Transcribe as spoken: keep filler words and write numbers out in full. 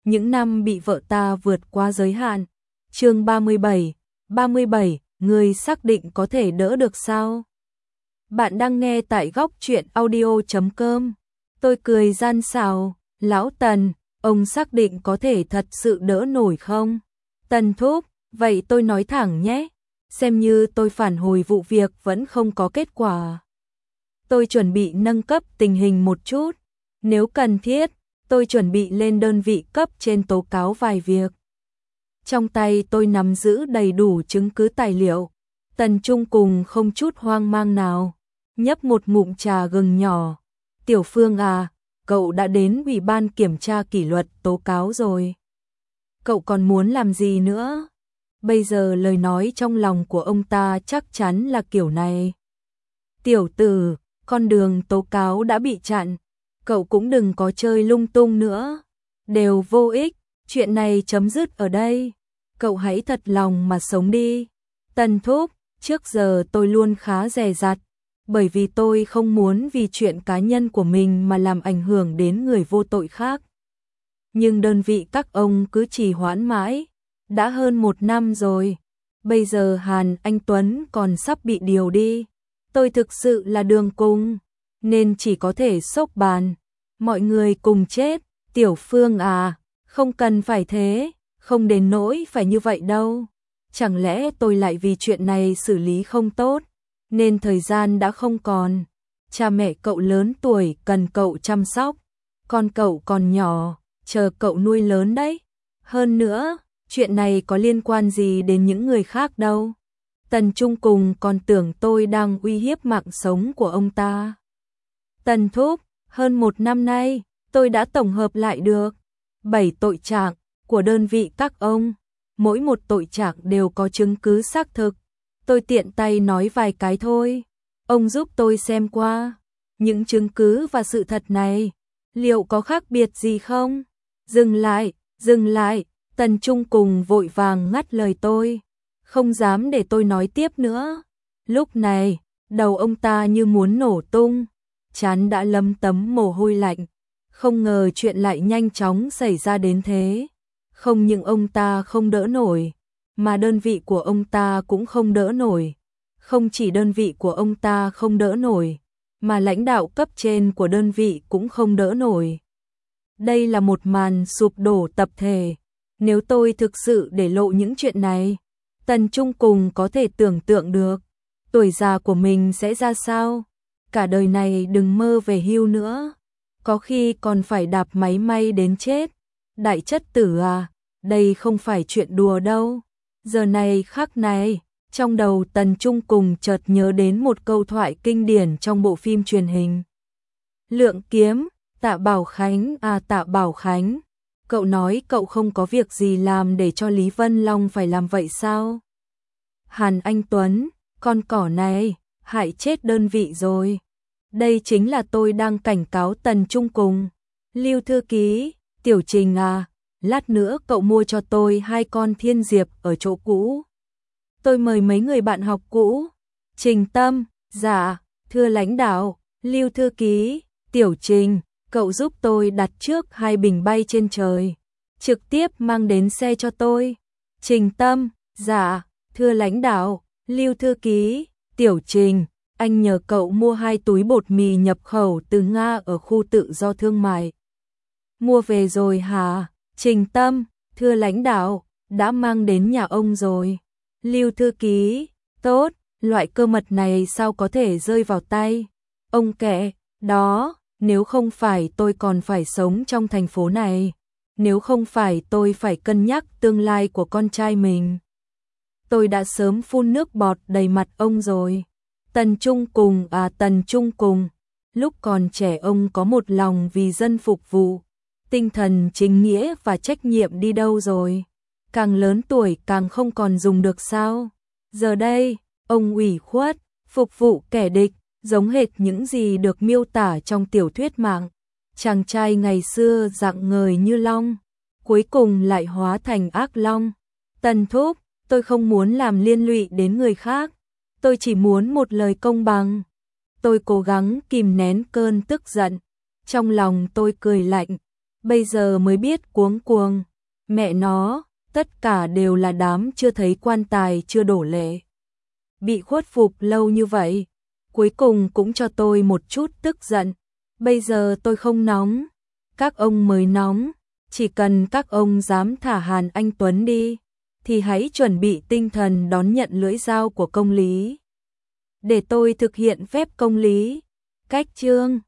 những năm bị vợ ta vượt qua giới hạn. Chương ba mươi bảy, ba mươi bảy, ngươi xác định có thể đỡ được sao? Bạn đang nghe tại góc truyện audio chấm com. Tôi cười gian xảo, lão Tần, ông xác định có thể thật sự đỡ nổi không? Tần thúc, vậy tôi nói thẳng nhé, xem như tôi phản hồi vụ việc vẫn không có kết quả. Tôi chuẩn bị nâng cấp tình hình một chút, nếu cần thiết, tôi chuẩn bị lên đơn vị cấp trên tố cáo vài việc. Trong tay tôi nắm giữ đầy đủ chứng cứ tài liệu. Tần Trung cùng không chút hoang mang nào, nhấp một ngụm trà gừng nhỏ. Tiểu Phương à, cậu đã đến ủy ban kiểm tra kỷ luật tố cáo rồi. Cậu còn muốn làm gì nữa? Bây giờ lời nói trong lòng của ông ta chắc chắn là kiểu này. Tiểu tử, con đường tố cáo đã bị chặn, cậu cũng đừng có chơi lung tung nữa. Đều vô ích, chuyện này chấm dứt ở đây. Cậu hãy thật lòng mà sống đi. Tần thúc, trước giờ tôi luôn khá dè dặt, bởi vì tôi không muốn vì chuyện cá nhân của mình mà làm ảnh hưởng đến người vô tội khác. Nhưng đơn vị các ông cứ trì hoãn mãi, đã hơn một năm rồi. Bây giờ Hàn Anh Tuấn còn sắp bị điều đi. Tôi thực sự là đường cùng, nên chỉ có thể xốc bàn. Mọi người cùng chết. Tiểu Phương à, không cần phải thế, không đến nỗi phải như vậy đâu. Chẳng lẽ tôi lại vì chuyện này xử lý không tốt, nên thời gian đã không còn. Cha mẹ cậu lớn tuổi cần cậu chăm sóc, con cậu còn nhỏ, chờ cậu nuôi lớn đấy. Hơn nữa, chuyện này có liên quan gì đến những người khác đâu. Tần Trung cùng còn tưởng tôi đang uy hiếp mạng sống của ông ta. Tần thúc, hơn một năm nay, tôi đã tổng hợp lại được bảy tội trạng của đơn vị các ông. Mỗi một tội trạng đều có chứng cứ xác thực. Tôi tiện tay nói vài cái thôi. Ông giúp tôi xem qua. Những chứng cứ và sự thật này, liệu có khác biệt gì không? Dừng lại, dừng lại. Tần Trung cùng vội vàng ngắt lời tôi. Không dám để tôi nói tiếp nữa. Lúc này, đầu ông ta như muốn nổ tung. Trán đã lấm tấm mồ hôi lạnh. Không ngờ chuyện lại nhanh chóng xảy ra đến thế. Không những ông ta không đỡ nổi, mà đơn vị của ông ta cũng không đỡ nổi. Không chỉ đơn vị của ông ta không đỡ nổi, mà lãnh đạo cấp trên của đơn vị cũng không đỡ nổi. Đây là một màn sụp đổ tập thể. Nếu tôi thực sự để lộ những chuyện này, Tần Trung cùng có thể tưởng tượng được tuổi già của mình sẽ ra sao. Cả đời này đừng mơ về hưu nữa, có khi còn phải đạp máy may đến chết. Đại chất tử à, đây không phải chuyện đùa đâu. Giờ này khắc này, trong đầu Tần Trung cùng chợt nhớ đến một câu thoại kinh điển trong bộ phim truyền hình. Lượng Kiếm, Tạ Bảo Khánh à Tạ Bảo Khánh, cậu nói cậu không có việc gì làm để cho Lý Vân Long phải làm vậy sao? Hàn Anh Tuấn, con cỏ này, hại chết đơn vị rồi. Đây chính là tôi đang cảnh cáo Tần Trung cùng. Lưu thư ký, Tiểu Trình à, lát nữa cậu mua cho tôi hai con thiên diệp ở chỗ cũ. Tôi mời mấy người bạn học cũ. Trình Tâm, dạ, thưa lãnh đạo. Lưu thư ký, Tiểu Trình, cậu giúp tôi đặt trước hai bình bay trên trời, trực tiếp mang đến xe cho tôi. Trình Tâm, dạ, thưa lãnh đạo. Lưu thư ký, Tiểu Trình, anh nhờ cậu mua hai túi bột mì nhập khẩu từ Nga ở khu tự do thương mại. Mua về rồi hả? Trình Tâm, thưa lãnh đạo, đã mang đến nhà ông rồi. Lưu thư ký, tốt, loại cơ mật này sao có thể rơi vào tay ông kẻ đó. Nếu không phải tôi còn phải sống trong thành phố này, nếu không phải tôi phải cân nhắc tương lai của con trai mình, tôi đã sớm phun nước bọt đầy mặt ông rồi. Tần Trung cùng à Tần Trung cùng, lúc còn trẻ ông có một lòng vì dân phục vụ, tinh thần chính nghĩa và trách nhiệm đi đâu rồi? Càng lớn tuổi càng không còn dùng được sao? Giờ đây, ông ủy khuất, phục vụ kẻ địch, giống hệt những gì được miêu tả trong tiểu thuyết mạng. Chàng trai ngày xưa rạng ngời như long, cuối cùng lại hóa thành ác long. Tần thúc, tôi không muốn làm liên lụy đến người khác, tôi chỉ muốn một lời công bằng. Tôi cố gắng kìm nén cơn tức giận, trong lòng tôi cười lạnh. bây giờ mới biết cuống cuồng. Mẹ nó, tất cả đều là đám chưa thấy quan tài chưa đổ lệ. Bị khuất phục lâu như vậy, cuối cùng cũng cho tôi một chút tức giận. Bây giờ tôi không nóng, các ông mới nóng. Chỉ cần các ông dám thả Hàn Anh Tuấn đi, thì hãy chuẩn bị tinh thần đón nhận lưỡi dao của công lý. Để tôi thực hiện phép công lý. Cách chương